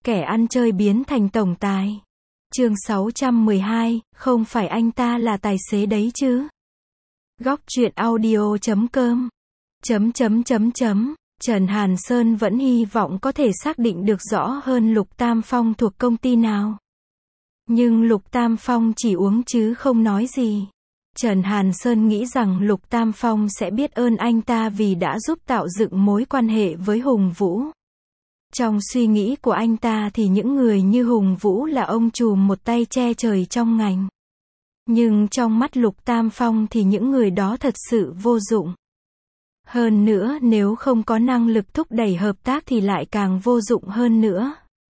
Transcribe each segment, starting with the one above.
Kẻ ăn chơi biến thành tổng tài. Chương 612, không phải anh ta là tài xế đấy chứ. Góc truyện audio.com Trần Hàn Sơn vẫn hy vọng có thể xác định được rõ hơn Lục Tam Phong thuộc công ty nào. Nhưng Lục Tam Phong chỉ uống chứ không nói gì. Trần Hàn Sơn nghĩ rằng Lục Tam Phong sẽ biết ơn anh ta vì đã giúp tạo dựng mối quan hệ với Hùng Vũ. Trong suy nghĩ của anh ta thì những người như Hùng Vũ là ông trùm một tay che trời trong ngành. Nhưng trong mắt Lục Tam Phong thì những người đó thật sự vô dụng. Hơn nữa nếu không có năng lực thúc đẩy hợp tác thì lại càng vô dụng hơn nữa.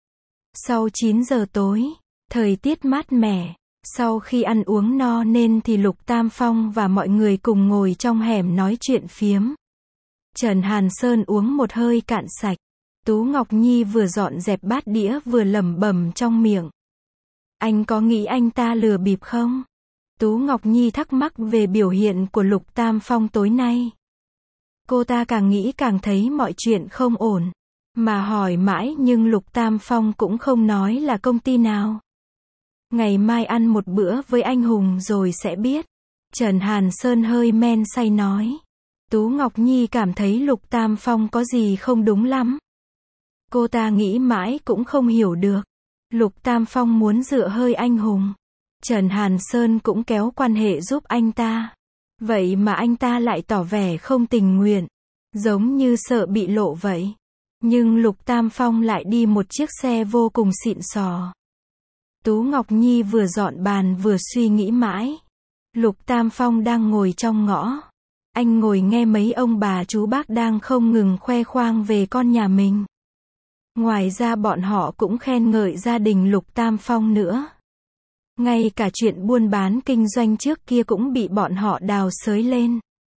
Sau 9 giờ tối, thời tiết mát mẻ, sau khi ăn uống no nên thì Lục Tam Phong và mọi người cùng ngồi trong hẻm nói chuyện phiếm. Trần Hàn Sơn uống một hơi cạn sạch. Tú Ngọc Nhi vừa dọn dẹp bát đĩa vừa lẩm bẩm trong miệng. Anh có nghĩ anh ta lừa bịp không? Tú Ngọc Nhi thắc mắc về biểu hiện của Lục Tam Phong tối nay. Cô ta càng nghĩ càng thấy mọi chuyện không ổn. Mà hỏi mãi nhưng Lục Tam Phong cũng không nói là công ty nào. Ngày mai ăn một bữa với anh Hùng rồi sẽ biết. Trần Hàn Sơn hơi men say nói. Tú Ngọc Nhi cảm thấy Lục Tam Phong có gì không đúng lắm. Cô ta nghĩ mãi cũng không hiểu được. Lục Tam Phong muốn dựa hơi anh Hùng. Trần Hàn Sơn cũng kéo quan hệ giúp anh ta. Vậy mà anh ta lại tỏ vẻ không tình nguyện. Giống như sợ bị lộ vậy. Nhưng Lục Tam Phong lại đi một chiếc xe vô cùng xịn sò. Tú Ngọc Nhi vừa dọn bàn vừa suy nghĩ mãi. Lục Tam Phong đang ngồi trong ngõ. Anh ngồi nghe mấy ông bà chú bác đang không ngừng khoe khoang về con nhà mình. Ngoài ra bọn họ cũng khen ngợi gia đình Lục Tam Phong nữa. Ngay cả chuyện buôn bán kinh doanh trước kia cũng bị bọn họ đào xới lên.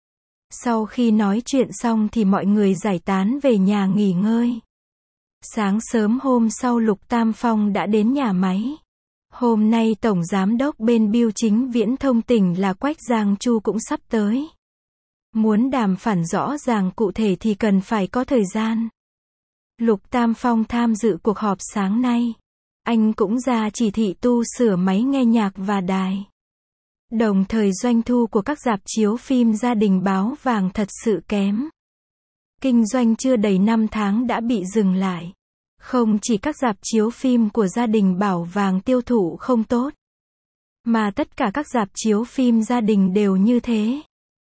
Sau khi nói chuyện xong thì mọi người giải tán về nhà nghỉ ngơi. Sáng sớm hôm sau Lục Tam Phong đã đến nhà máy. Hôm nay Tổng Giám đốc bên Bưu Chính Viễn thông tỉnh là Quách Giang Chu cũng sắp tới. Muốn đàm phán rõ ràng cụ thể thì cần phải có thời gian. Lục Tam Phong tham dự cuộc họp sáng nay. Anh cũng ra chỉ thị tu sửa máy nghe nhạc và đài. Đồng thời doanh thu của các rạp chiếu phim gia đình báo vàng thật sự kém. Kinh doanh chưa đầy 5 tháng đã bị dừng lại. Không chỉ các rạp chiếu phim của gia đình Bảo Vàng tiêu thụ không tốt, mà tất cả các rạp chiếu phim gia đình đều như thế.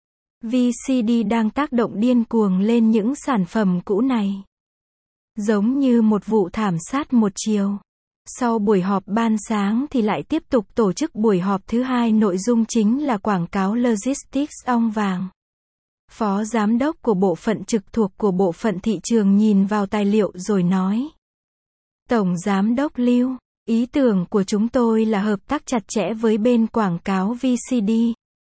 VCD đang tác động điên cuồng lên những sản phẩm cũ này. Giống như một vụ thảm sát một chiều. Sau buổi họp ban sáng thì lại tiếp tục tổ chức buổi họp thứ hai, nội dung chính là quảng cáo Logistics ong vàng. Phó giám đốc của bộ phận trực thuộc của bộ phận thị trường nhìn vào tài liệu rồi nói. Tổng giám đốc Lưu, ý tưởng của chúng tôi là hợp tác chặt chẽ với bên quảng cáo VCD.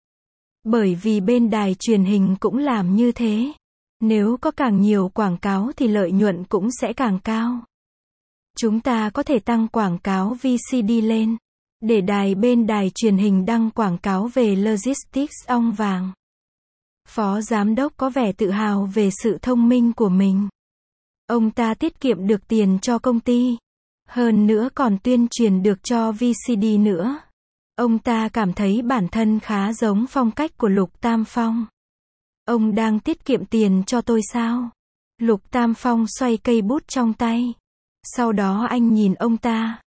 Bởi vì bên đài truyền hình cũng làm như thế. Nếu có càng nhiều quảng cáo thì lợi nhuận cũng sẽ càng cao. Chúng ta có thể tăng quảng cáo VCD lên, để bên đài truyền hình đăng quảng cáo về Logistics ong vàng. Phó giám đốc có vẻ tự hào về sự thông minh của mình. Ông ta tiết kiệm được tiền cho công ty. Hơn nữa còn tuyên truyền được cho VCD nữa. Ông ta cảm thấy bản thân khá giống phong cách của Lục Tam Phong. Ông đang tiết kiệm tiền cho tôi sao? Lục Tam Phong xoay cây bút trong tay. Sau đó anh nhìn ông ta.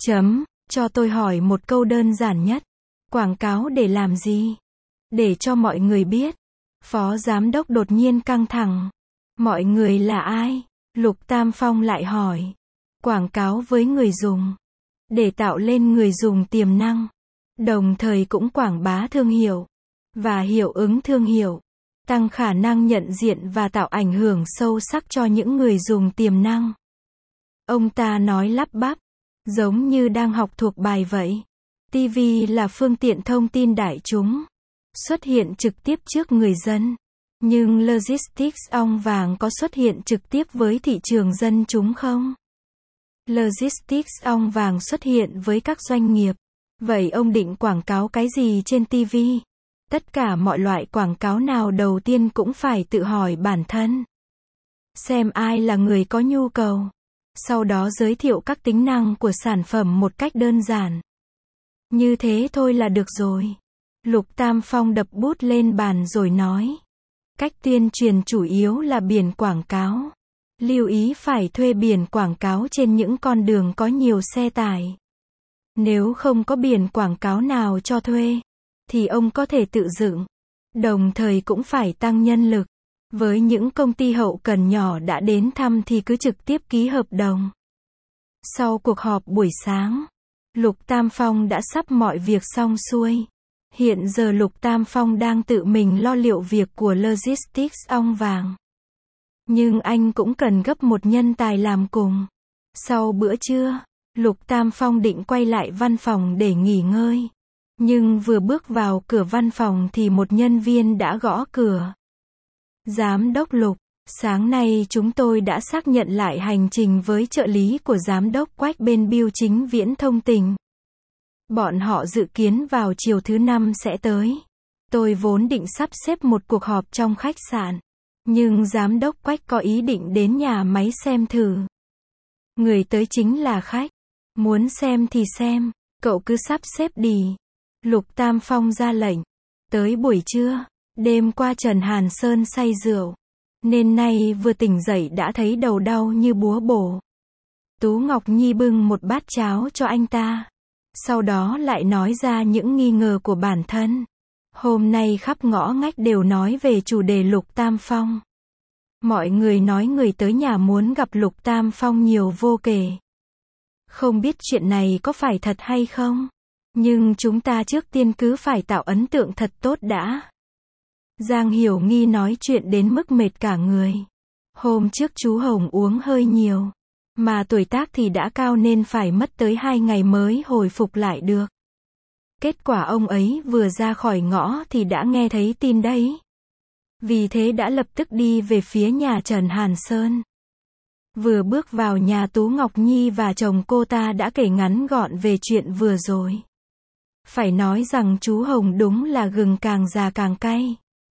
Cho tôi hỏi một câu đơn giản nhất. Quảng cáo để làm gì? Để cho mọi người biết. Phó giám đốc đột nhiên căng thẳng. Mọi người là ai? Lục Tam Phong lại hỏi. Quảng cáo với người dùng. Để tạo lên người dùng tiềm năng. Đồng thời cũng quảng bá thương hiệu. Và hiệu ứng thương hiệu. Tăng khả năng nhận diện và tạo ảnh hưởng sâu sắc cho những người dùng tiềm năng. Ông ta nói lắp bắp. Giống như đang học thuộc bài vậy. TV là phương tiện thông tin đại chúng. Xuất hiện trực tiếp trước người dân. Nhưng Logistics ong vàng có xuất hiện trực tiếp với thị trường dân chúng không? Logistics ong vàng xuất hiện với các doanh nghiệp. Vậy ông định quảng cáo cái gì trên TV? Tất cả mọi loại quảng cáo nào đầu tiên cũng phải tự hỏi bản thân. Xem ai là người có nhu cầu. sau đó giới thiệu các tính năng của sản phẩm một cách đơn giản. Như thế thôi là được rồi. Lục Tam Phong đập bút lên bàn rồi nói. Cách tuyên truyền chủ yếu là biển quảng cáo. Lưu ý phải thuê biển quảng cáo trên những con đường có nhiều xe tải. Nếu không có biển quảng cáo nào cho thuê, thì ông có thể tự dựng. Đồng thời cũng phải tăng nhân lực. Với những công ty hậu cần nhỏ đã đến thăm thì cứ trực tiếp ký hợp đồng. Sau cuộc họp buổi sáng, Lục Tam Phong đã sắp mọi việc xong xuôi. Hiện giờ Lục Tam Phong đang tự mình lo liệu việc của Logistics ong vàng. Nhưng anh cũng cần gấp một nhân tài làm cùng. Sau bữa trưa, Lục Tam Phong định quay lại văn phòng để nghỉ ngơi. Nhưng vừa bước vào cửa văn phòng thì một nhân viên đã gõ cửa. Giám đốc Lục, sáng nay chúng tôi đã xác nhận lại hành trình với trợ lý của giám đốc Quách bên Bưu Chính Viễn Thông Tỉnh. Bọn họ dự kiến vào chiều thứ Năm sẽ tới. Tôi vốn định sắp xếp một cuộc họp trong khách sạn. Nhưng giám đốc Quách có ý định đến nhà máy xem thử. Người tới chính là khách. Muốn xem thì xem, cậu cứ sắp xếp đi. Lục Tam Phong ra lệnh. Tới buổi trưa, đêm qua Trần Hàn Sơn say rượu. Nên nay vừa tỉnh dậy đã thấy đầu đau như búa bổ. Tú Ngọc Nhi bưng một bát cháo cho anh ta. Sau đó lại nói ra những nghi ngờ của bản thân. Hôm nay khắp ngõ ngách đều nói về chủ đề Lục Tam Phong. Mọi người nói người tới nhà muốn gặp Lục Tam Phong nhiều vô kể. Không biết chuyện này có phải thật hay không? Nhưng chúng ta trước tiên cứ phải tạo ấn tượng thật tốt đã. Giang Hiểu Nghi nói chuyện đến mức mệt cả người. Hôm trước chú Hồng uống hơi nhiều. Mà tuổi tác thì đã cao nên phải mất tới 2 ngày mới hồi phục lại được. Kết quả ông ấy vừa ra khỏi ngõ thì đã nghe thấy tin đấy. Vì thế đã lập tức đi về phía nhà Trần Hàn Sơn. Vừa bước vào nhà Tú Ngọc Nhi và chồng cô ta đã kể ngắn gọn về chuyện vừa rồi. Phải nói rằng chú Hồng đúng là gừng càng già càng cay.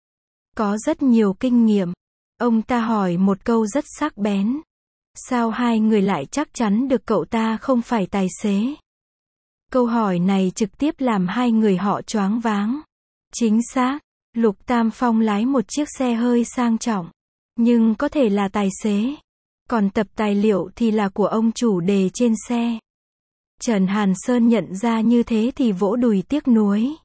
Có rất nhiều kinh nghiệm. Ông ta hỏi một câu rất sắc bén. Sao hai người lại chắc chắn được cậu ta không phải tài xế? Câu hỏi này trực tiếp làm hai người họ choáng váng. Chính xác, Lục Tam Phong lái một chiếc xe hơi sang trọng. Nhưng có thể là tài xế. Còn tập tài liệu thì là của ông chủ đề trên xe. Trần Hàn Sơn nhận ra như thế thì vỗ đùi tiếc nuối.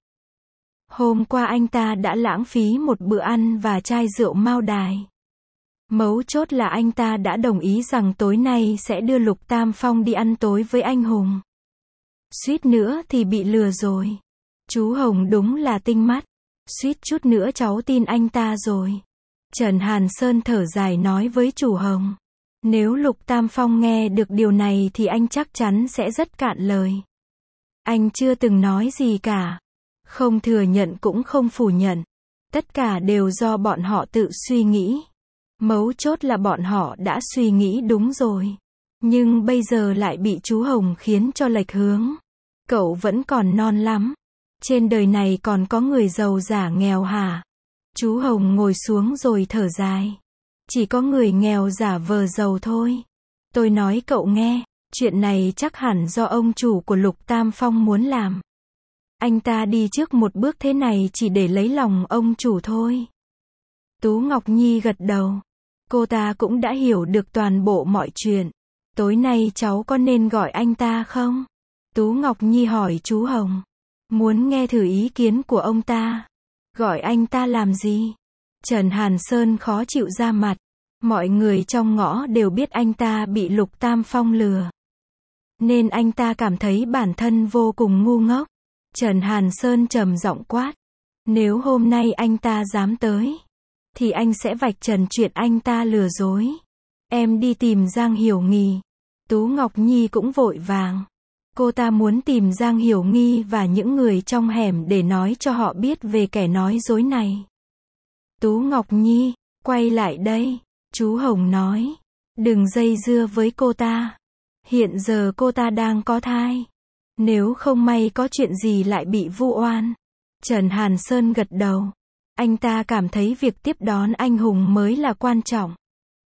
Hôm qua anh ta đã lãng phí một bữa ăn và chai rượu Mao Đài. Mấu chốt là anh ta đã đồng ý rằng tối nay sẽ đưa Lục Tam Phong đi ăn tối với anh Hùng. Suýt nữa thì bị lừa rồi. Chú Hồng đúng là tinh mắt. Suýt chút nữa cháu tin anh ta rồi. Trần Hàn Sơn thở dài nói với chủ Hồng. Nếu Lục Tam Phong nghe được điều này thì anh chắc chắn sẽ rất cạn lời. Anh chưa từng nói gì cả. Không thừa nhận cũng không phủ nhận. Tất cả đều do bọn họ tự suy nghĩ. Mấu chốt là bọn họ đã suy nghĩ đúng rồi. Nhưng bây giờ lại bị chú Hồng khiến cho lệch hướng. Cậu vẫn còn non lắm. Trên đời này còn có người giàu giả nghèo hả? Chú Hồng ngồi xuống rồi thở dài. Chỉ có người nghèo giả vờ giàu thôi. Tôi nói cậu nghe, chuyện này chắc hẳn do ông chủ của Lục Tam Phong muốn làm. Anh ta đi trước một bước thế này chỉ để lấy lòng ông chủ thôi. Tú Ngọc Nhi gật đầu. Cô ta cũng đã hiểu được toàn bộ mọi chuyện. Tối nay cháu có nên gọi anh ta không? Tú Ngọc Nhi hỏi chú Hồng. Muốn nghe thử ý kiến của ông ta. Gọi anh ta làm gì? Trần Hàn Sơn khó chịu ra mặt. Mọi người trong ngõ đều biết anh ta bị Lục Tam Phong lừa. Nên anh ta cảm thấy bản thân vô cùng ngu ngốc. Trần Hàn Sơn trầm giọng quát. Nếu hôm nay anh ta dám tới, thì anh sẽ vạch trần chuyện anh ta lừa dối. Em đi tìm Giang Hiểu Nghi. Tú Ngọc Nhi cũng vội vàng. Cô ta muốn tìm Giang Hiểu Nghi và những người trong hẻm để nói cho họ biết về kẻ nói dối này. Tú Ngọc Nhi, quay lại đây. Chú Hồng nói. Đừng dây dưa với cô ta. Hiện giờ cô ta đang có thai. Nếu không may có chuyện gì lại bị vu oan. Trần Hàn Sơn gật đầu. Anh ta cảm thấy việc tiếp đón anh Hùng mới là quan trọng.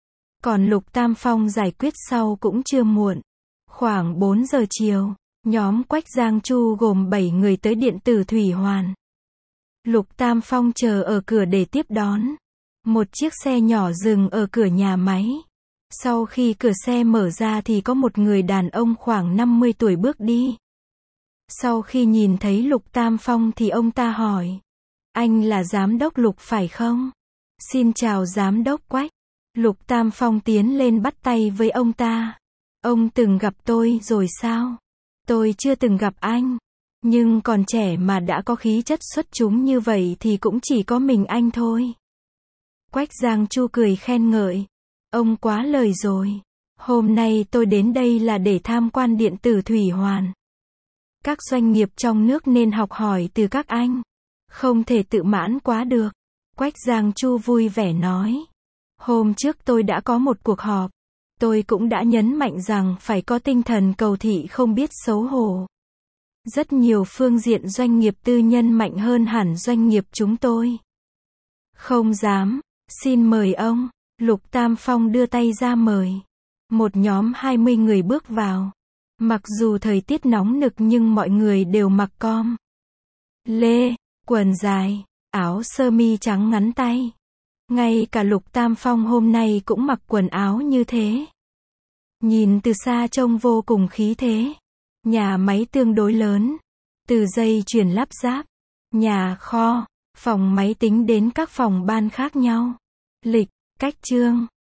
Còn Lục Tam Phong giải quyết sau cũng chưa muộn. Khoảng 4 giờ chiều, nhóm Quách Giang Chu gồm 7 người tới điện tử Thủy Hoàn. Lục Tam Phong chờ ở cửa để tiếp đón. Một chiếc xe nhỏ dừng ở cửa nhà máy. Sau khi cửa xe mở ra thì có một người đàn ông khoảng 50 tuổi bước đi. Sau khi nhìn thấy Lục Tam Phong thì ông ta hỏi. Anh là giám đốc Lục phải không? Xin chào giám đốc Quách. Lục Tam Phong tiến lên bắt tay với ông ta. Ông từng gặp tôi rồi sao? Tôi chưa từng gặp anh. Nhưng còn trẻ mà đã có khí chất xuất chúng như vậy thì cũng chỉ có mình anh thôi. Quách Giang Chu cười khen ngợi. Ông quá lời rồi. Hôm nay tôi đến đây là để tham quan điện tử Thủy Hoàn. Các doanh nghiệp trong nước nên học hỏi từ các anh. Không thể tự mãn quá được. Quách Giang Chu vui vẻ nói. Hôm trước tôi đã có một cuộc họp. Tôi cũng đã nhấn mạnh rằng phải có tinh thần cầu thị không biết xấu hổ. Rất nhiều phương diện doanh nghiệp tư nhân mạnh hơn hẳn doanh nghiệp chúng tôi. Không dám. Xin mời ông. Lục Tam Phong đưa tay ra mời. Một nhóm 20 người bước vào. Mặc dù thời tiết nóng nực nhưng mọi người đều mặc com lê, quần dài, áo sơ mi trắng ngắn tay. Ngay cả Lục Tam Phong hôm nay cũng mặc quần áo như thế. Nhìn từ xa trông vô cùng khí thế. Nhà máy tương đối lớn. Từ dây chuyền lắp ráp, nhà kho, phòng máy tính đến các phòng ban khác nhau. Lịch, cách chương.